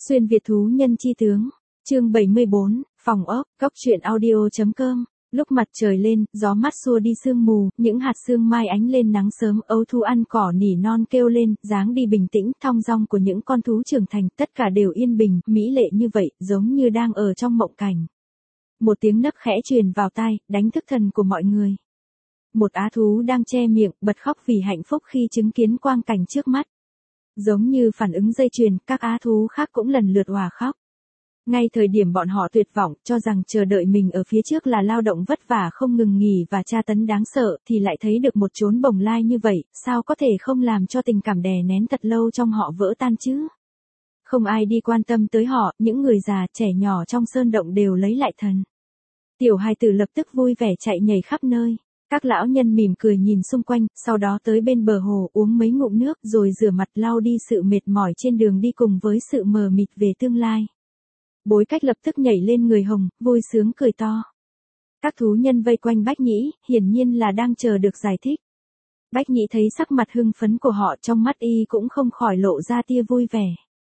Xuyên Việt thú nhân chi tướng, chương 74, phòng ốc, góc truyện audio.com. Lúc mặt trời lên, gió mát xua đi sương mù, những hạt sương mai ánh lên nắng sớm, ấu thú ăn cỏ nỉ non kêu lên, dáng đi bình tĩnh, thong dong của những con thú trưởng thành, tất cả đều yên bình, mỹ lệ như vậy, giống như đang ở trong mộng cảnh. Một tiếng nấc khẽ truyền vào tai, đánh thức thần của mọi người. Một á thú đang che miệng, bật khóc vì hạnh phúc khi chứng kiến quang cảnh trước mắt. Giống như phản ứng dây chuyền, các á thú khác cũng lần lượt òa khóc. Ngay thời điểm bọn họ tuyệt vọng, cho rằng chờ đợi mình ở phía trước là lao động vất vả không ngừng nghỉ và tra tấn đáng sợ, thì lại thấy được một chốn bồng lai như vậy, sao có thể không làm cho tình cảm đè nén thật lâu trong họ vỡ tan chứ? Không ai đi quan tâm tới họ, những người già, trẻ nhỏ trong sơn động đều lấy lại thần. Tiểu hài tử lập tức vui vẻ chạy nhảy khắp nơi. Các lão nhân mỉm cười nhìn xung quanh, sau đó tới bên bờ hồ uống mấy ngụm nước rồi rửa mặt lau đi sự mệt mỏi trên đường đi cùng với sự mờ mịt về tương lai. Bối Cách lập tức nhảy lên người Hồng, vui sướng cười to. Các thú nhân vây quanh Bách Nhĩ, hiển nhiên là đang chờ được giải thích. Bách Nhĩ thấy sắc mặt hưng phấn của họ, trong mắt y cũng không khỏi lộ ra tia vui vẻ.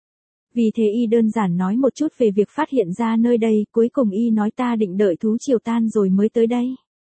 Vì thế y đơn giản nói một chút về việc phát hiện ra nơi đây, cuối cùng y nói ta định đợi thú chiều tan rồi mới tới đây.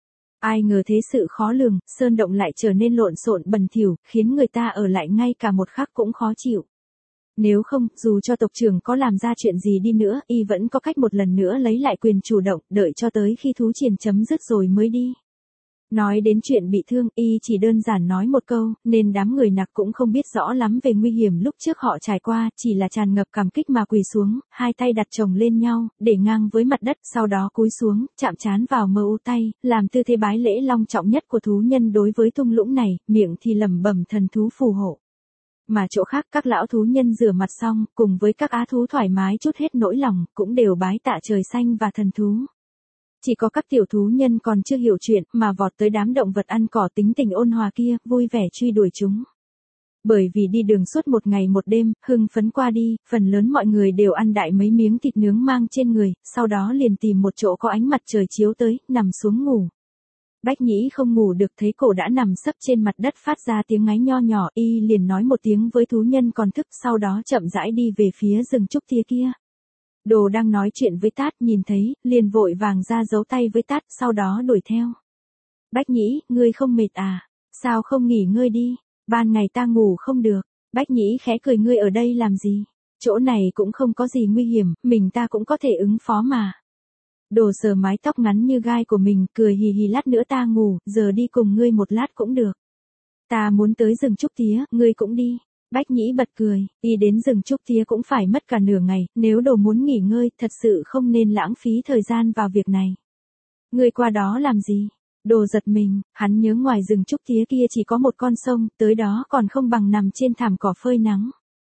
Ai ngờ thế sự khó lường, sơn động lại trở nên lộn xộn bẩn thỉu, khiến người ta ở lại ngay cả một khắc cũng khó chịu. Nếu không, dù cho tộc trưởng có làm ra chuyện gì đi nữa, y vẫn có cách một lần nữa lấy lại quyền chủ động, đợi cho tới khi thú triền chấm dứt rồi mới đi. Nói đến chuyện bị thương, y chỉ đơn giản nói một câu, nên đám người nặc cũng không biết rõ lắm về nguy hiểm lúc trước họ trải qua, chỉ là tràn ngập cảm kích mà quỳ xuống, hai tay đặt chồng lên nhau, để ngang với mặt đất, sau đó cúi xuống, chạm trán vào mơ u tay, làm tư thế bái lễ long trọng nhất của thú nhân đối với thung lũng này, miệng thì lẩm bẩm thần thú phù hộ. Mà chỗ khác các lão thú nhân rửa mặt xong, cùng với các á thú thoải mái trút hết nỗi lòng, cũng đều bái tạ trời xanh và thần thú. Chỉ có các tiểu thú nhân còn chưa hiểu chuyện mà vọt tới đám động vật ăn cỏ tính tình ôn hòa kia, vui vẻ truy đuổi chúng. Bởi vì đi đường suốt một ngày một đêm, hưng phấn qua đi, phần lớn mọi người đều ăn đại mấy miếng thịt nướng mang trên người, sau đó liền tìm một chỗ có ánh mặt trời chiếu tới, nằm xuống ngủ. Bách Nhĩ không ngủ được, thấy cổ đã nằm sấp trên mặt đất phát ra tiếng ngáy nho nhỏ, y liền nói một tiếng với thú nhân còn thức, sau đó chậm rãi đi về phía rừng trúc tia kia. Đồ đang nói chuyện với Tát nhìn thấy, liền vội vàng ra giấu tay với Tát, sau đó đuổi theo. Bách Nhĩ, ngươi không mệt à? Sao không nghỉ ngơi đi? Ban ngày ta ngủ không được. Bách Nhĩ khẽ cười, ngươi ở đây làm gì? Chỗ này cũng không có gì nguy hiểm, mình ta cũng có thể ứng phó mà. Đồ sờ mái tóc ngắn như gai của mình, cười hì hì, lát nữa ta ngủ, giờ đi cùng ngươi một lát cũng được. Ta muốn tới rừng trúc tía, ngươi cũng đi. Bách Nhĩ bật cười, đi đến rừng trúc tía cũng phải mất cả nửa ngày, nếu đồ muốn nghỉ ngơi, thật sự không nên lãng phí thời gian vào việc này. Ngươi qua đó làm gì? Đồ giật mình, hắn nhớ ngoài rừng trúc tía kia chỉ có một con sông, tới đó còn không bằng nằm trên thảm cỏ phơi nắng.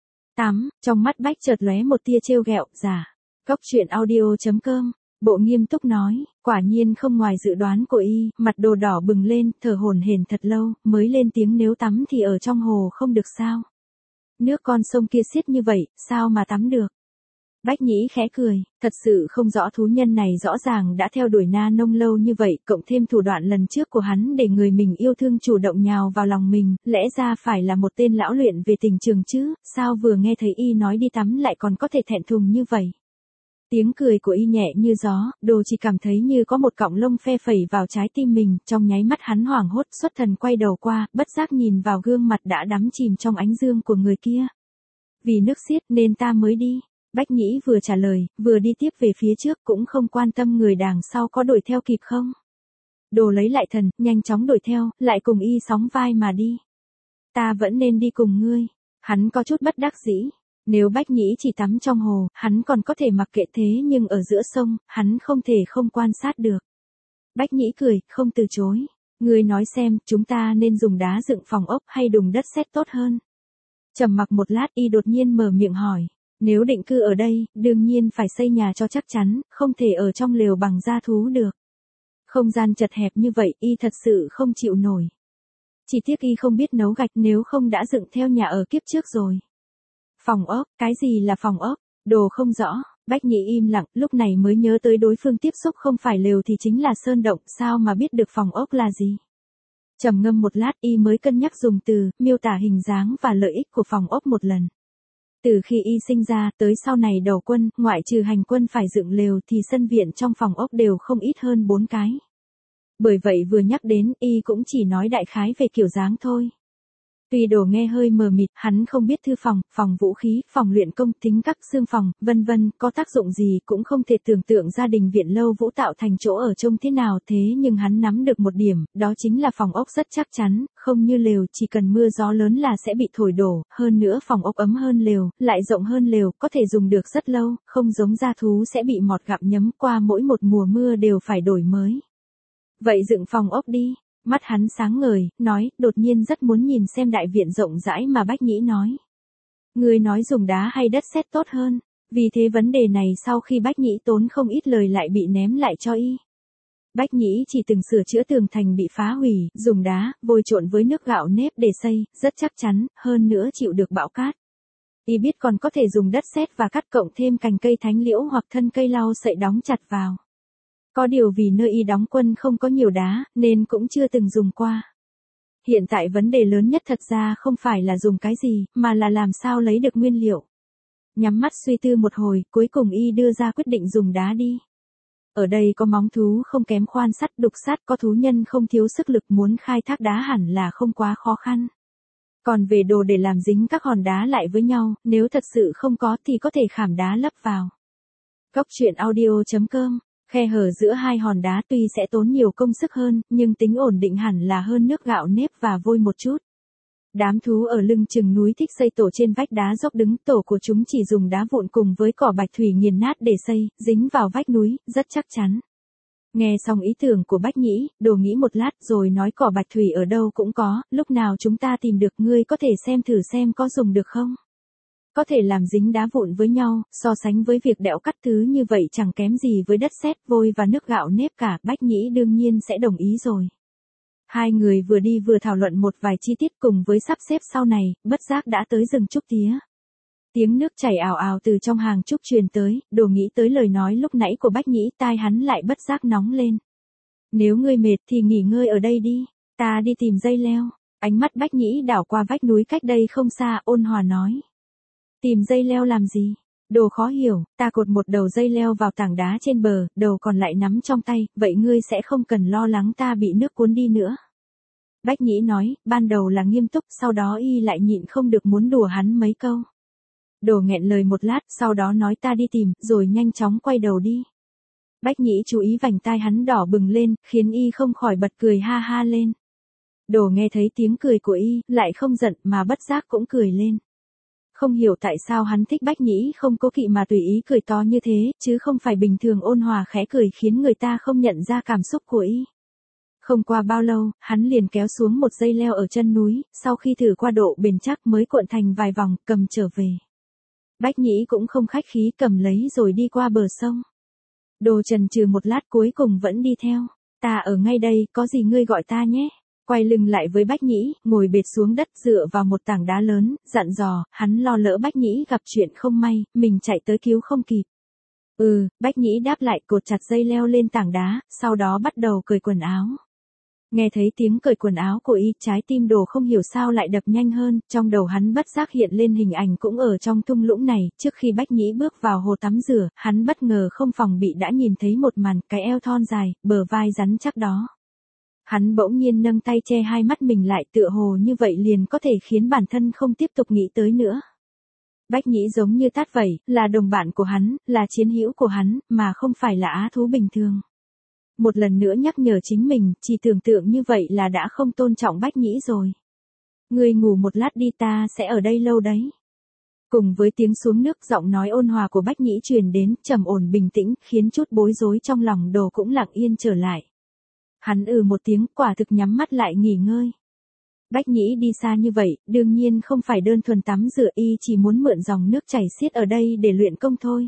Tắm, trong mắt Bách chợt lóe một tia trêu ghẹo, giả. Góc truyện audio.com. Bộ nghiêm túc nói, quả nhiên không ngoài dự đoán của y, mặt Đồ đỏ bừng lên, thở hổn hển thật lâu, mới lên tiếng, nếu tắm thì ở trong hồ không được sao? Nước con sông kia xiết như vậy, sao mà tắm được? Bách Nhĩ khẽ cười, thật sự không rõ thú nhân này rõ ràng đã theo đuổi Na Nông lâu như vậy, cộng thêm thủ đoạn lần trước của hắn để người mình yêu thương chủ động nhào vào lòng mình, lẽ ra phải là một tên lão luyện về tình trường chứ, sao vừa nghe thấy y nói đi tắm lại còn có thể thẹn thùng như vậy? Tiếng cười của y nhẹ như gió, Đồ chỉ cảm thấy như có một cọng lông phe phẩy vào trái tim mình, trong nháy mắt hắn hoảng hốt, xuất thần quay đầu qua, bất giác nhìn vào gương mặt đã đắm chìm trong ánh dương của người kia. Vì nước xiết nên ta mới đi. Bách Nhĩ vừa trả lời, vừa đi tiếp về phía trước, cũng không quan tâm người đằng sau có đuổi theo kịp không. Đồ lấy lại thần, nhanh chóng đuổi theo, lại cùng y sóng vai mà đi. Ta vẫn nên đi cùng ngươi. Hắn có chút bất đắc dĩ. Nếu Bách Nhĩ chỉ tắm trong hồ, hắn còn có thể mặc kệ, thế nhưng ở giữa sông, hắn không thể không quan sát được. Bách Nhĩ cười, không từ chối. Ngươi nói xem, chúng ta nên dùng đá dựng phòng ốc hay đùng đất sét tốt hơn? Trầm mặc một lát, y đột nhiên mở miệng hỏi. Nếu định cư ở đây, đương nhiên phải xây nhà cho chắc chắn, không thể ở trong lều bằng da thú được. Không gian chật hẹp như vậy, y thật sự không chịu nổi. Chỉ tiếc y không biết nấu gạch, nếu không đã dựng theo nhà ở kiếp trước rồi. Phòng ốc, cái gì là phòng ốc? Đồ không rõ. Bách Nhĩ im lặng, lúc này mới nhớ tới đối phương tiếp xúc không phải lều thì chính là sơn động, sao mà biết được phòng ốc là gì? Trầm ngâm một lát, y mới cân nhắc dùng từ miêu tả hình dáng và lợi ích của phòng ốc một lần. Từ khi y sinh ra, tới sau này đầu quân, ngoại trừ hành quân phải dựng lều thì sân viện trong phòng ốc đều không ít hơn 4 cái. Bởi vậy vừa nhắc đến, y cũng chỉ nói đại khái về kiểu dáng thôi. Tuy Đồ nghe hơi mờ mịt, hắn không biết thư phòng, phòng vũ khí, phòng luyện công, tính các xương phòng, vân vân, có tác dụng gì cũng không thể tưởng tượng gia đình viện Lâu Vũ tạo thành chỗ ở trông thế nào, thế nhưng hắn nắm được một điểm, đó chính là phòng ốc rất chắc chắn, không như lều, chỉ cần mưa gió lớn là sẽ bị thổi đổ, hơn nữa phòng ốc ấm hơn lều, lại rộng hơn lều, có thể dùng được rất lâu, không giống gia thú sẽ bị mọt gặm nhấm qua mỗi một mùa mưa đều phải đổi mới. Vậy dựng phòng ốc đi. Mắt hắn sáng ngời, nói, đột nhiên rất muốn nhìn xem đại viện rộng rãi mà Bách Nhĩ nói. Ngươi nói dùng đá hay đất sét tốt hơn, vì thế vấn đề này sau khi Bách Nhĩ tốn không ít lời lại bị ném lại cho y. Bách Nhĩ chỉ từng sửa chữa tường thành bị phá hủy, dùng đá, vôi trộn với nước gạo nếp để xây, rất chắc chắn, hơn nữa chịu được bão cát. Y biết còn có thể dùng đất sét và cắt cộng thêm cành cây thánh liễu hoặc thân cây lau sậy đóng chặt vào. Có điều vì nơi y đóng quân không có nhiều đá, nên cũng chưa từng dùng qua. Hiện tại vấn đề lớn nhất thật ra không phải là dùng cái gì, mà là làm sao lấy được nguyên liệu. Nhắm mắt suy tư một hồi, cuối cùng y đưa ra quyết định dùng đá đi. Ở đây có móng thú không kém khoan sắt đục sắt, có thú nhân không thiếu sức lực, muốn khai thác đá hẳn là không quá khó khăn. Còn về đồ để làm dính các hòn đá lại với nhau, nếu thật sự không có thì có thể khảm đá lấp vào. Góc truyện audio.com. Khe hở giữa hai hòn đá tuy sẽ tốn nhiều công sức hơn, nhưng tính ổn định hẳn là hơn nước gạo nếp và vôi một chút. Đám thú ở lưng chừng núi thích xây tổ trên vách đá dốc đứng, tổ của chúng chỉ dùng đá vụn cùng với cỏ bạch thủy nghiền nát để xây, dính vào vách núi, rất chắc chắn. Nghe xong ý tưởng của Bách Nhĩ, Đồ nghĩ một lát rồi nói cỏ bạch thủy ở đâu cũng có, lúc nào chúng ta tìm được ngươi có thể xem thử xem có dùng được không? Có thể làm dính đá vụn với nhau, so sánh với việc đẽo cắt thứ như vậy chẳng kém gì với đất sét, vôi và nước gạo nếp cả, Bách Nhĩ đương nhiên sẽ đồng ý rồi. Hai người vừa đi vừa thảo luận một vài chi tiết cùng với sắp xếp sau này, bất giác đã tới rừng trúc tía. Tiếng nước chảy ào ào từ trong hàng trúc truyền tới, Đồ nghĩ tới lời nói lúc nãy của Bách Nhĩ, tai hắn lại bất giác nóng lên. Nếu ngươi mệt thì nghỉ ngơi ở đây đi, ta đi tìm dây leo. Ánh mắt Bách Nhĩ đảo qua vách núi cách đây không xa, ôn hòa nói. Tìm dây leo làm gì? Đồ khó hiểu, ta cột một đầu dây leo vào tảng đá trên bờ, đầu còn lại nắm trong tay, vậy ngươi sẽ không cần lo lắng ta bị nước cuốn đi nữa. Bách Nhĩ nói, ban đầu là nghiêm túc, sau đó y lại nhịn không được muốn đùa hắn mấy câu. Đồ nghẹn lời một lát, sau đó nói ta đi tìm, rồi nhanh chóng quay đầu đi. Bách Nhĩ chú ý vành tai hắn đỏ bừng lên, khiến y không khỏi bật cười ha ha lên. Đồ nghe thấy tiếng cười của y, lại không giận mà bất giác cũng cười lên. Không hiểu tại sao hắn thích Bách Nhĩ không cố kỵ mà tùy ý cười to như thế, chứ không phải bình thường ôn hòa khẽ cười khiến người ta không nhận ra cảm xúc của y. Không qua bao lâu, hắn liền kéo xuống một dây leo ở chân núi, sau khi thử qua độ bền chắc mới cuộn thành vài vòng, cầm trở về. Bách Nhĩ cũng không khách khí cầm lấy rồi đi qua bờ sông. Đồ chần chừ một lát cuối cùng vẫn đi theo. Ta ở ngay đây, có gì ngươi gọi ta nhé. Quay lưng lại với Bách Nhĩ, ngồi bệt xuống đất dựa vào một tảng đá lớn, dặn dò, hắn lo lỡ Bách Nhĩ gặp chuyện không may, mình chạy tới cứu không kịp. Bách Nhĩ đáp lại, cột chặt dây leo lên tảng đá, sau đó bắt đầu cởi quần áo. Nghe thấy tiếng cởi quần áo của y, trái tim Đồ không hiểu sao lại đập nhanh hơn, trong đầu hắn bất giác hiện lên hình ảnh cũng ở trong thung lũng này, trước khi Bách Nhĩ bước vào hồ tắm rửa, hắn bất ngờ không phòng bị đã nhìn thấy một màn, cái eo thon dài, bờ vai rắn chắc đó. Hắn bỗng nhiên nâng tay che hai mắt mình lại, tựa hồ như vậy liền có thể khiến bản thân không tiếp tục nghĩ tới nữa. Bách Nhĩ giống như tát vậy, là đồng bạn của hắn, là chiến hữu của hắn, mà không phải là á thú bình thường. Một lần nữa nhắc nhở chính mình, chỉ tưởng tượng như vậy là đã không tôn trọng Bách Nhĩ rồi. Ngươi ngủ một lát đi, ta sẽ ở đây lâu đấy. Cùng với tiếng xuống nước, giọng nói ôn hòa của Bách Nhĩ truyền đến, trầm ổn bình tĩnh, khiến chút bối rối trong lòng Đồ cũng lặng yên trở lại. Hắn một tiếng, quả thực nhắm mắt lại nghỉ ngơi. Bách Nhĩ đi xa như vậy, đương nhiên không phải đơn thuần tắm rửa, y chỉ muốn mượn dòng nước chảy xiết ở đây để luyện công thôi.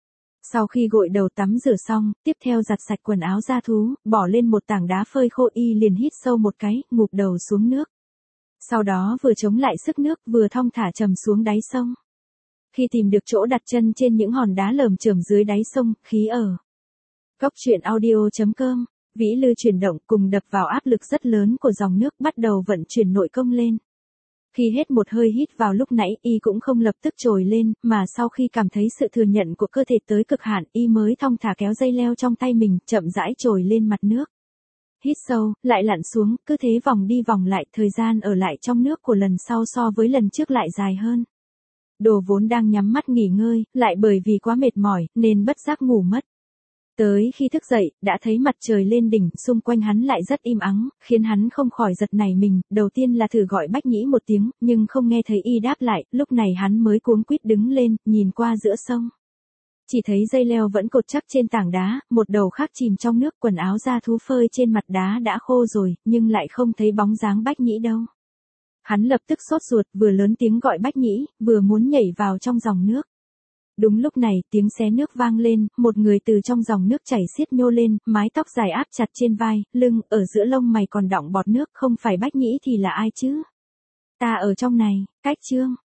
Sau khi gội đầu tắm rửa xong, tiếp theo giặt sạch quần áo gia thú, bỏ lên một tảng đá phơi khô, y liền hít sâu một cái, ngụp đầu xuống nước. Sau đó vừa chống lại sức nước, vừa thong thả trầm xuống đáy sông. Khi tìm được chỗ đặt chân trên những hòn đá lởm chởm dưới đáy sông, khí ở. Góc truyện audio.com. Vĩ lư chuyển động cùng đập vào áp lực rất lớn của dòng nước bắt đầu vận chuyển nội công lên. Khi hết một hơi hít vào lúc nãy y cũng không lập tức trồi lên, mà sau khi cảm thấy sự thừa nhận của cơ thể tới cực hạn y mới thong thả kéo dây leo trong tay mình, chậm rãi trồi lên mặt nước. Hít sâu, lại lặn xuống, cứ thế vòng đi vòng lại, thời gian ở lại trong nước của lần sau so với lần trước lại dài hơn. Đồ vốn đang nhắm mắt nghỉ ngơi, lại bởi vì quá mệt mỏi, nên bất giác ngủ mất. Tới khi thức dậy, đã thấy mặt trời lên đỉnh, xung quanh hắn lại rất im ắng, khiến hắn không khỏi giật nảy mình, đầu tiên là thử gọi Bách Nhĩ một tiếng, nhưng không nghe thấy y đáp lại, lúc này hắn mới cuống quýt đứng lên, nhìn qua giữa sông. Chỉ thấy dây leo vẫn cột chắc trên tảng đá, một đầu khác chìm trong nước, quần áo da thú phơi trên mặt đá đã khô rồi, nhưng lại không thấy bóng dáng Bách Nhĩ đâu. Hắn lập tức sốt ruột, vừa lớn tiếng gọi Bách Nhĩ, vừa muốn nhảy vào trong dòng nước. Đúng lúc này, tiếng xé nước vang lên, một người từ trong dòng nước chảy xiết nhô lên, mái tóc dài áp chặt trên vai, lưng, ở giữa lông mày còn đọng bọt nước, không phải Bách Nhĩ thì là ai chứ? Ta ở trong này, Cách Chương.